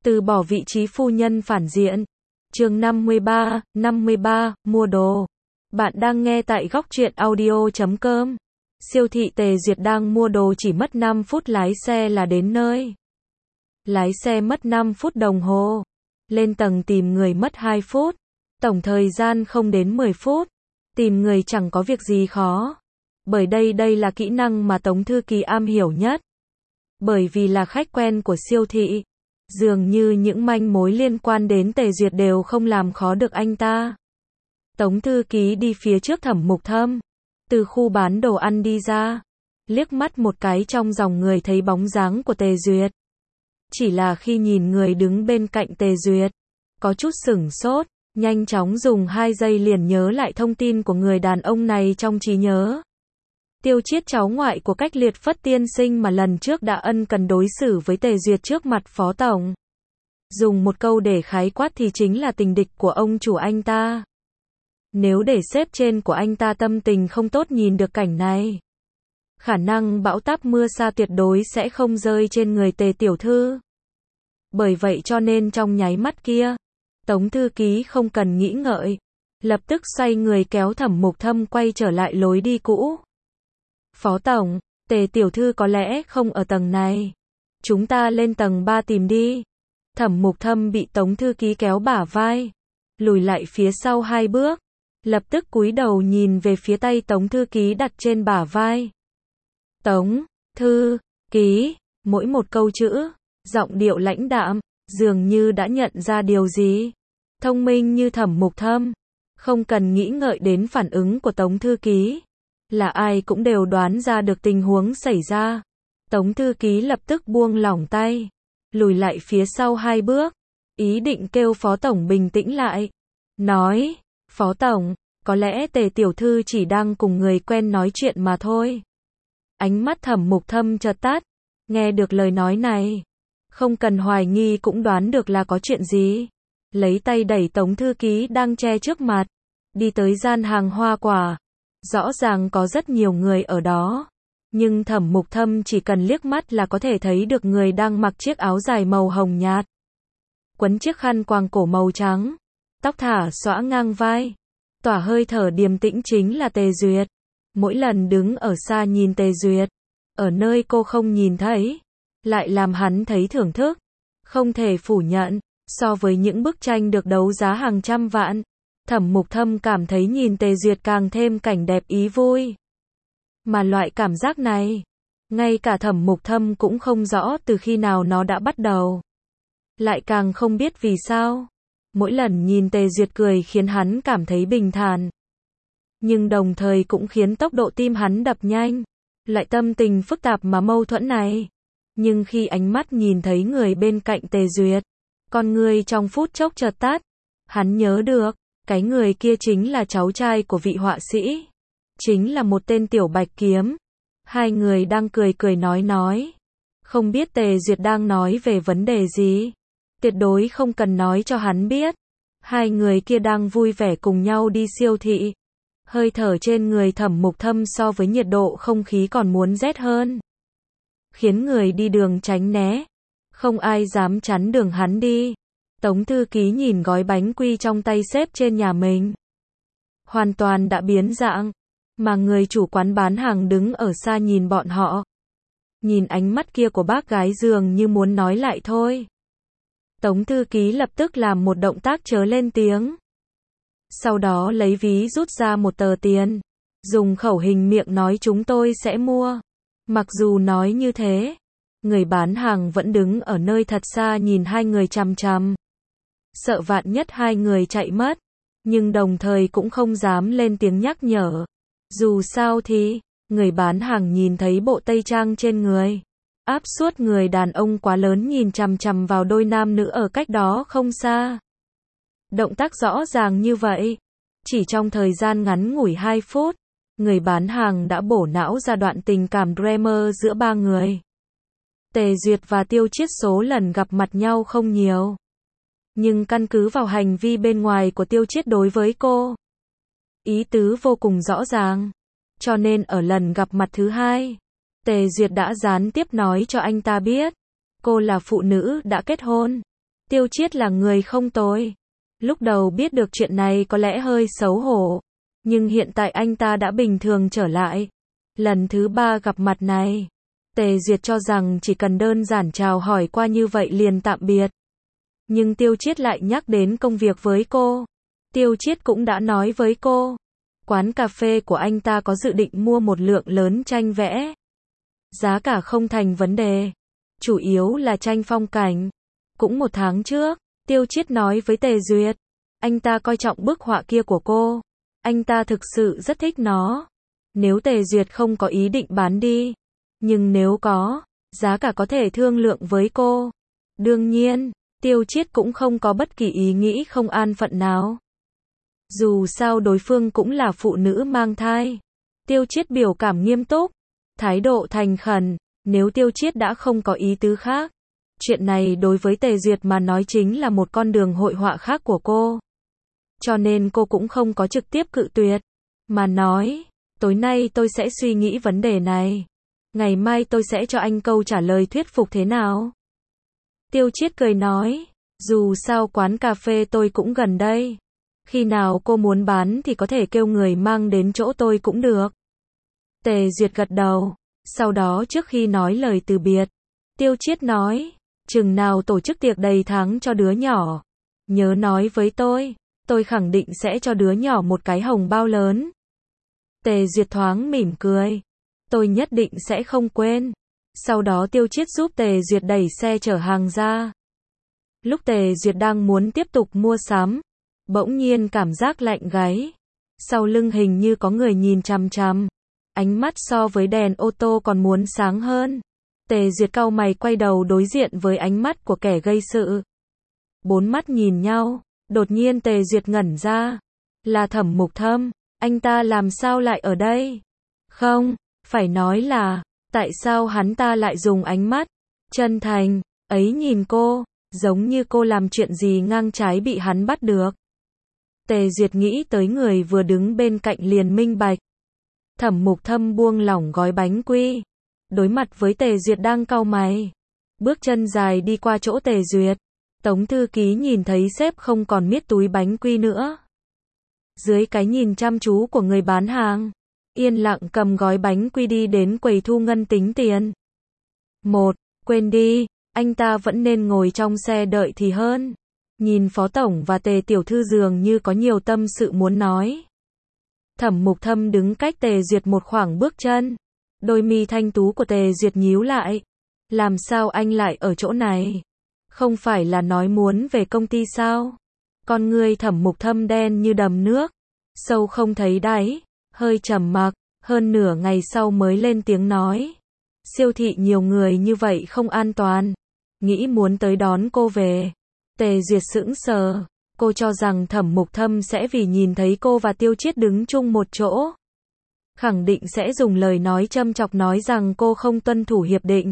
Từ bỏ vị trí phu nhân phản diện. Chương 53, mua đồ. Bạn đang nghe tại góc truyện audio.com. Siêu thị Tề Duyệt đang mua đồ chỉ mất 5 phút lái xe là đến nơi. Lái xe mất 5 phút đồng hồ. Lên tầng tìm người mất 2 phút. Tổng thời gian không đến 10 phút. Tìm người chẳng có việc gì khó. Bởi đây là kỹ năng mà Tống thư ký am hiểu nhất. Bởi vì là khách quen của siêu thị, dường như những manh mối liên quan đến Tề Duyệt đều không làm khó được anh ta. Tống thư ký đi phía trước Thẩm Mục Thâm, từ khu bán đồ ăn đi ra, liếc mắt một cái trong dòng người thấy bóng dáng của Tề Duyệt. Chỉ là khi nhìn người đứng bên cạnh Tề Duyệt, có chút sửng sốt, nhanh chóng dùng 2 giây liền nhớ lại thông tin của người đàn ông này trong trí nhớ. Tiêu Chiết cháu ngoại của Cách Liệt Phất tiên sinh mà lần trước đã ân cần đối xử với Tề Duyệt trước mặt phó tổng. Dùng một câu để khái quát thì chính là tình địch của ông chủ anh ta. Nếu để sếp trên của anh ta tâm tình không tốt nhìn được cảnh này, khả năng bão táp mưa sa tuyệt đối sẽ không rơi trên người Tề tiểu thư. Bởi vậy cho nên trong nháy mắt kia, Tống thư ký không cần nghĩ ngợi, lập tức xoay người kéo Thẩm Mục Thâm quay trở lại lối đi cũ. Phó tổng, Tề tiểu thư có lẽ không ở tầng này. Chúng ta lên tầng 3 tìm đi. Thẩm Mục Thâm bị Tống thư ký kéo bả vai, lùi lại phía sau 2 bước, lập tức cúi đầu nhìn về phía tay Tống thư ký đặt trên bả vai. Tống thư ký, mỗi một câu chữ, giọng điệu lãnh đạm, dường như đã nhận ra điều gì. Thông minh như Thẩm Mục Thâm, không cần nghĩ ngợi đến phản ứng của Tống thư ký, là ai cũng đều đoán ra được tình huống xảy ra. Tống thư ký lập tức buông lỏng tay, lùi lại phía sau 2 bước, ý định kêu phó tổng bình tĩnh lại. Nói, phó tổng, có lẽ Tề tiểu thư chỉ đang cùng người quen nói chuyện mà thôi. Ánh mắt Thẩm Mục Thâm chợt tắt, nghe được lời nói này, không cần hoài nghi cũng đoán được là có chuyện gì. Lấy tay đẩy Tống thư ký đang che trước mặt, đi tới gian hàng hoa quả. Rõ ràng có rất nhiều người ở đó, nhưng Thẩm Mục Thâm chỉ cần liếc mắt là có thể thấy được người đang mặc chiếc áo dài màu hồng nhạt, quấn chiếc khăn quàng cổ màu trắng, tóc thả xõa ngang vai, tỏa hơi thở điềm tĩnh chính là Tề Duyệt. Mỗi lần đứng ở xa nhìn Tề Duyệt, ở nơi cô không nhìn thấy, lại làm hắn thấy thưởng thức. Không thể phủ nhận, so với những bức tranh được đấu giá hàng trăm vạn, Thẩm Mục Thâm cảm thấy nhìn Tề Duyệt càng thêm cảnh đẹp ý vui. Mà loại cảm giác này, ngay cả Thẩm Mục Thâm cũng không rõ từ khi nào nó đã bắt đầu. Lại càng không biết vì sao. Mỗi lần nhìn Tề Duyệt cười khiến hắn cảm thấy bình thản. Nhưng đồng thời cũng khiến tốc độ tim hắn đập nhanh. Lại tâm tình phức tạp mà mâu thuẫn này. Nhưng khi ánh mắt nhìn thấy người bên cạnh Tề Duyệt, con người trong phút chốc chợt tắt. Hắn nhớ được, cái người kia chính là cháu trai của vị họa sĩ. Chính là một tên tiểu bạch kiếm. Hai người đang cười nói. Không biết Tề Duyệt đang nói về vấn đề gì. Tuyệt đối không cần nói cho hắn biết. Hai người kia đang vui vẻ cùng nhau đi siêu thị. Hơi thở trên người Thẩm Mục Thâm so với nhiệt độ không khí còn muốn rét hơn. Khiến người đi đường tránh né. Không ai dám chắn đường hắn đi. Tống thư ký nhìn gói bánh quy trong tay xếp trên nhà mình. Hoàn toàn đã biến dạng. Mà người chủ quán bán hàng đứng ở xa nhìn bọn họ. Nhìn ánh mắt kia của bác gái dường như muốn nói lại thôi. Tống thư ký lập tức làm một động tác chớ lên tiếng. Sau đó lấy ví rút ra một tờ tiền. Dùng khẩu hình miệng nói chúng tôi sẽ mua. Mặc dù nói như thế, người bán hàng vẫn đứng ở nơi thật xa nhìn hai người chằm chằm. Sợ vạn nhất hai người chạy mất, nhưng đồng thời cũng không dám lên tiếng nhắc nhở. Dù sao thì, người bán hàng nhìn thấy bộ tây trang trên người. Áp suất người đàn ông quá lớn nhìn chằm chằm vào đôi nam nữ ở cách đó không xa. Động tác rõ ràng như vậy. Chỉ trong thời gian ngắn ngủi 2 phút, người bán hàng đã bổ não ra đoạn tình cảm drama giữa 3 người. Tề Duyệt và Tiêu Chiết số lần gặp mặt nhau không nhiều. Nhưng căn cứ vào hành vi bên ngoài của Tiêu Chiết đối với cô, ý tứ vô cùng rõ ràng. Cho nên ở lần gặp mặt thứ 2, Tề Duyệt đã gián tiếp nói cho anh ta biết, cô là phụ nữ đã kết hôn. Tiêu Chiết là người không tồi. Lúc đầu biết được chuyện này có lẽ hơi xấu hổ, nhưng hiện tại anh ta đã bình thường trở lại. Lần thứ 3 gặp mặt này, Tề Duyệt cho rằng chỉ cần đơn giản chào hỏi qua như vậy liền tạm biệt. Nhưng Tiêu Chiết lại nhắc đến công việc với cô. Tiêu Chiết cũng đã nói với cô, quán cà phê của anh ta có dự định mua một lượng lớn tranh vẽ. Giá cả không thành vấn đề, chủ yếu là tranh phong cảnh. Cũng 1 tháng trước, Tiêu Chiết nói với Tề Duyệt, anh ta coi trọng bức họa kia của cô. Anh ta thực sự rất thích nó. Nếu Tề Duyệt không có ý định bán đi, nhưng nếu có, giá cả có thể thương lượng với cô. Đương nhiên, Tiêu Chiết cũng không có bất kỳ ý nghĩ không an phận nào. Dù sao đối phương cũng là phụ nữ mang thai. Tiêu Chiết biểu cảm nghiêm túc, thái độ thành khẩn, nếu Tiêu Chiết đã không có ý tứ khác. Chuyện này đối với Tề Duyệt mà nói chính là một con đường hội họa khác của cô. Cho nên cô cũng không có trực tiếp cự tuyệt, mà nói, tối nay tôi sẽ suy nghĩ vấn đề này. Ngày mai tôi sẽ cho anh câu trả lời thuyết phục thế nào. Tiêu Chiết cười nói, dù sao quán cà phê tôi cũng gần đây. Khi nào cô muốn bán thì có thể kêu người mang đến chỗ tôi cũng được. Tề Duyệt gật đầu, sau đó trước khi nói lời từ biệt, Tiêu Chiết nói, chừng nào tổ chức tiệc đầy tháng cho đứa nhỏ, nhớ nói với tôi khẳng định sẽ cho đứa nhỏ một cái hồng bao lớn. Tề Duyệt thoáng mỉm cười, tôi nhất định sẽ không quên. Sau đó Tiêu Chiết giúp Tề Duyệt đẩy xe chở hàng ra. Lúc Tề Duyệt đang muốn tiếp tục mua sắm, bỗng nhiên cảm giác lạnh gáy. Sau lưng hình như có người nhìn chằm chằm. Ánh mắt so với đèn ô tô còn muốn sáng hơn. Tề Duyệt cau mày quay đầu đối diện với ánh mắt của kẻ gây sự. 4 mắt nhìn nhau, đột nhiên Tề Duyệt ngẩn ra. Là Thẩm Mục Thâm, anh ta làm sao lại ở đây? Không, phải nói là, tại sao hắn ta lại dùng ánh mắt chân thành ấy nhìn cô, giống như cô làm chuyện gì ngang trái bị hắn bắt được. Tề Duyệt nghĩ tới người vừa đứng bên cạnh liền minh bạch. Thẩm Mục Thâm buông lỏng gói bánh quy, đối mặt với Tề Duyệt đang cau mày, bước chân dài đi qua chỗ Tề Duyệt. Tống thư ký nhìn thấy sếp không còn miết túi bánh quy nữa. Dưới cái nhìn chăm chú của người bán hàng, yên lặng cầm gói bánh quy đi đến quầy thu ngân tính tiền. Quên đi, anh ta vẫn nên ngồi trong xe đợi thì hơn. Nhìn Phó Tổng và Tề Tiểu Thư dường như có nhiều tâm sự muốn nói. Thẩm Mục Thâm đứng cách Tề Duyệt một khoảng bước chân. Đôi mi thanh tú của Tề Duyệt nhíu lại. Làm sao anh lại ở chỗ này? Không phải là nói muốn về công ty sao? Con ngươi Thẩm Mục Thâm đen như đầm nước, sâu không thấy đáy, hơi trầm mặc, hơn nửa ngày sau mới lên tiếng nói. Siêu thị nhiều người như vậy không an toàn. Nghĩ muốn tới đón cô về. Tề Duyệt sững sờ, cô cho rằng Thẩm Mục Thâm sẽ vì nhìn thấy cô và Tiêu Chiết đứng chung một chỗ, khẳng định sẽ dùng lời nói châm chọc nói rằng cô không tuân thủ hiệp định.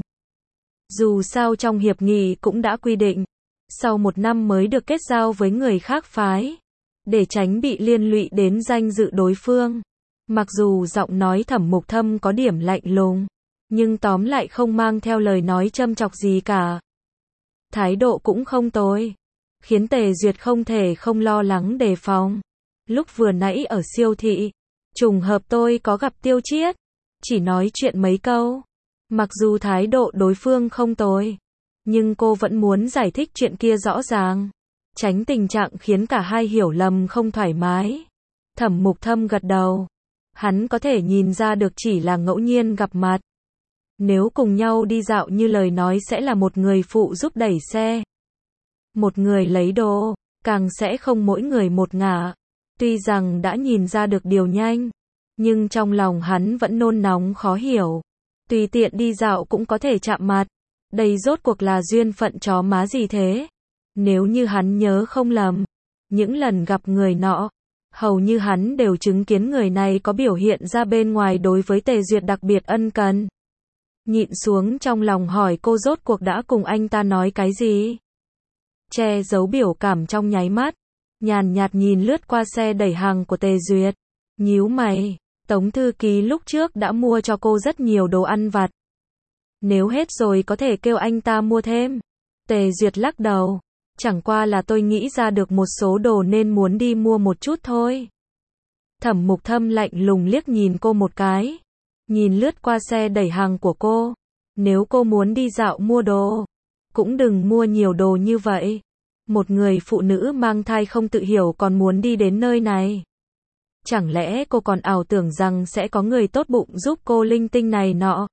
Dù sao trong hiệp nghị cũng đã quy định, sau 1 năm mới được kết giao với người khác phái, để tránh bị liên lụy đến danh dự đối phương. Mặc dù giọng nói Thẩm Mục Thâm có điểm lạnh lùng, nhưng tóm lại không mang theo lời nói châm chọc gì cả. Thái độ cũng không tồi, khiến Tề Duyệt không thể không lo lắng đề phòng. Lúc vừa nãy ở siêu thị, trùng hợp tôi có gặp Tiêu Chiết, chỉ nói chuyện mấy câu. Mặc dù thái độ đối phương không tồi, nhưng cô vẫn muốn giải thích chuyện kia rõ ràng, tránh tình trạng khiến cả hai hiểu lầm không thoải mái. Thẩm Mục Thâm gật đầu. Hắn có thể nhìn ra được chỉ là ngẫu nhiên gặp mặt. Nếu cùng nhau đi dạo như lời nói sẽ là một người phụ giúp đẩy xe, một người lấy đồ, càng sẽ không mỗi người một ngả. Tuy rằng đã nhìn ra được điều nhanh, nhưng trong lòng hắn vẫn nôn nóng khó hiểu. Tùy tiện đi dạo cũng có thể chạm mặt. Đây rốt cuộc là duyên phận chó má gì thế? Nếu như hắn nhớ không lầm, những lần gặp người nọ, hầu như hắn đều chứng kiến người này có biểu hiện ra bên ngoài đối với Tề Duyệt đặc biệt ân cần. Nhịn xuống trong lòng hỏi cô rốt cuộc đã cùng anh ta nói cái gì? Che giấu biểu cảm trong nháy mắt, nhàn nhạt nhìn lướt qua xe đẩy hàng của Tề Duyệt, nhíu mày. Tống thư ký lúc trước đã mua cho cô rất nhiều đồ ăn vặt. Nếu hết rồi có thể kêu anh ta mua thêm. Tề Duyệt lắc đầu. Chẳng qua là tôi nghĩ ra được một số đồ nên muốn đi mua một chút thôi. Thẩm Mục Thâm lạnh lùng liếc nhìn cô một cái. Nhìn lướt qua xe đẩy hàng của cô. Nếu cô muốn đi dạo mua đồ, cũng đừng mua nhiều đồ như vậy. Một người phụ nữ mang thai không tự hiểu còn muốn đi đến nơi này. Chẳng lẽ cô còn ảo tưởng rằng sẽ có người tốt bụng giúp cô linh tinh này nọ?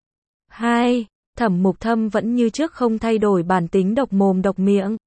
Hai, Thẩm Mục Thâm vẫn như trước không thay đổi bản tính độc mồm độc miệng.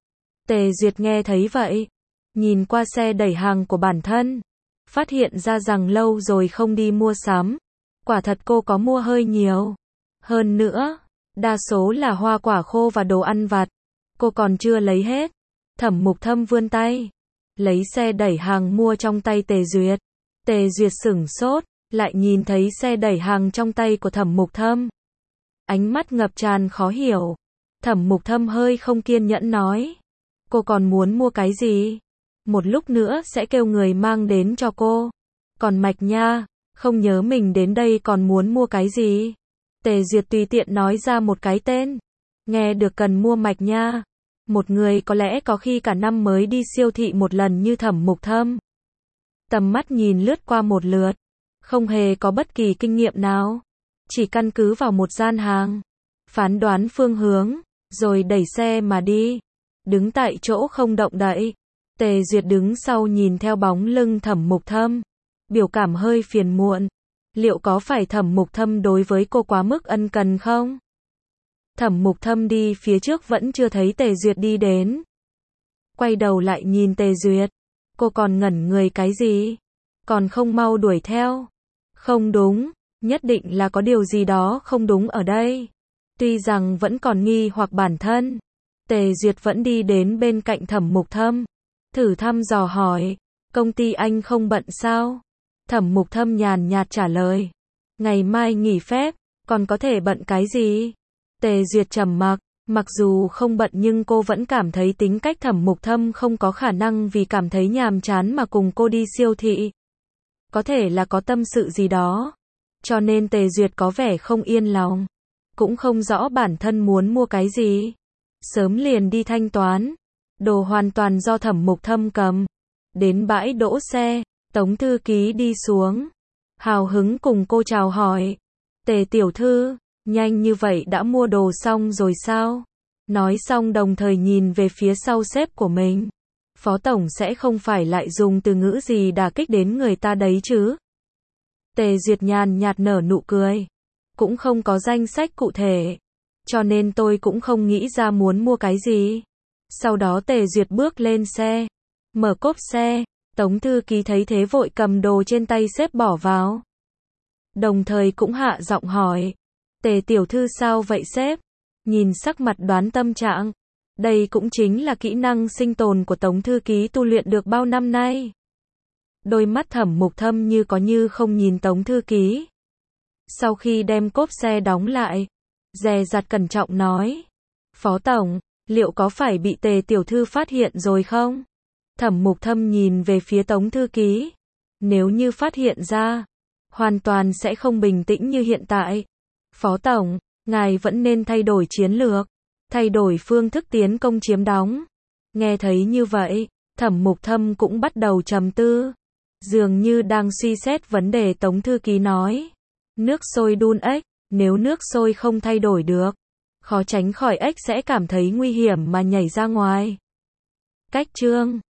Tề Duyệt nghe thấy vậy, nhìn qua xe đẩy hàng của bản thân, phát hiện ra rằng lâu rồi không đi mua sắm. Quả thật cô có mua hơi nhiều. Hơn nữa, đa số là hoa quả khô và đồ ăn vặt. Cô còn chưa lấy hết. Thẩm Mục Thâm vươn tay, lấy xe đẩy hàng mua trong tay Tề Duyệt. Tề Duyệt sửng sốt, lại nhìn thấy xe đẩy hàng trong tay của Thẩm Mục Thâm. Ánh mắt ngập tràn khó hiểu. Thẩm Mục Thâm hơi không kiên nhẫn nói. Cô còn muốn mua cái gì? Một lúc nữa sẽ kêu người mang đến cho cô. Còn Mạch Nha, không nhớ mình đến đây còn muốn mua cái gì? Tề Duyệt tùy tiện nói ra một cái tên. Nghe được cần mua Mạch Nha. Một người có lẽ có khi cả năm mới đi siêu thị một lần như Thẩm Mục Thâm. Tầm mắt nhìn lướt qua một lượt. Không hề có bất kỳ kinh nghiệm nào. Chỉ căn cứ vào một gian hàng. Phán đoán phương hướng. Rồi đẩy xe mà đi. Đứng tại chỗ không động đậy. Tề Duyệt đứng sau nhìn theo bóng lưng Thẩm Mục Thâm. Biểu cảm hơi phiền muộn. Liệu có phải Thẩm Mục Thâm đối với cô quá mức ân cần không? Thẩm Mục Thâm đi phía trước vẫn chưa thấy Tề Duyệt đi đến. Quay đầu lại nhìn Tề Duyệt. Cô còn ngẩn người cái gì? Còn không mau đuổi theo. Không đúng, nhất định là có điều gì đó không đúng ở đây. Tuy rằng vẫn còn nghi hoặc bản thân. Tề Duyệt vẫn đi đến bên cạnh Thẩm Mục Thâm. Thử thăm dò hỏi. Công ty anh không bận sao? Thẩm Mục Thâm nhàn nhạt trả lời. Ngày mai nghỉ phép, còn có thể bận cái gì? Tề Duyệt trầm mặc. Mặc dù không bận nhưng cô vẫn cảm thấy tính cách Thẩm Mục Thâm không có khả năng vì cảm thấy nhàm chán mà cùng cô đi siêu thị. Có thể là có tâm sự gì đó. Cho nên Tề Duyệt có vẻ không yên lòng. Cũng không rõ bản thân muốn mua cái gì. Sớm liền đi thanh toán. Đồ hoàn toàn do Thẩm Mục Thâm cầm. Đến bãi đỗ xe, Tống thư ký đi xuống. Hào hứng cùng cô chào hỏi. Tề tiểu thư, nhanh như vậy đã mua đồ xong rồi sao? Nói xong đồng thời nhìn về phía sau sếp của mình. Phó tổng sẽ không phải lại dùng từ ngữ gì đả kích đến người ta đấy chứ? Tề Duyệt nhàn nhạt nở nụ cười. Cũng không có danh sách cụ thể. Cho nên tôi cũng không nghĩ ra muốn mua cái gì. Sau đó Tề Duyệt bước lên xe. Mở cốp xe. Tống thư ký thấy thế vội cầm đồ trên tay sếp bỏ vào. Đồng thời cũng hạ giọng hỏi. Tề tiểu thư sao vậy sếp? Nhìn sắc mặt đoán tâm trạng. Đây cũng chính là kỹ năng sinh tồn của Tống thư ký tu luyện được bao năm nay. Đôi mắt Thẩm Mục Thâm như có như không nhìn Tống thư ký. Sau khi đem cốp xe đóng lại, dè dặt cẩn trọng nói. Phó tổng, liệu có phải bị Tề tiểu thư phát hiện rồi không? Thẩm Mục Thâm nhìn về phía Tống thư ký. Nếu như phát hiện ra, hoàn toàn sẽ không bình tĩnh như hiện tại. Phó tổng, ngài vẫn nên thay đổi chiến lược, thay đổi phương thức tiến công chiếm đóng. Nghe thấy như vậy, Thẩm Mục Thâm cũng bắt đầu trầm tư. Dường như đang suy xét vấn đề. Tống thư ký nói. Nước sôi đun ếch, nếu nước sôi không thay đổi được, khó tránh khỏi ếch sẽ cảm thấy nguy hiểm mà nhảy ra ngoài. Cách chương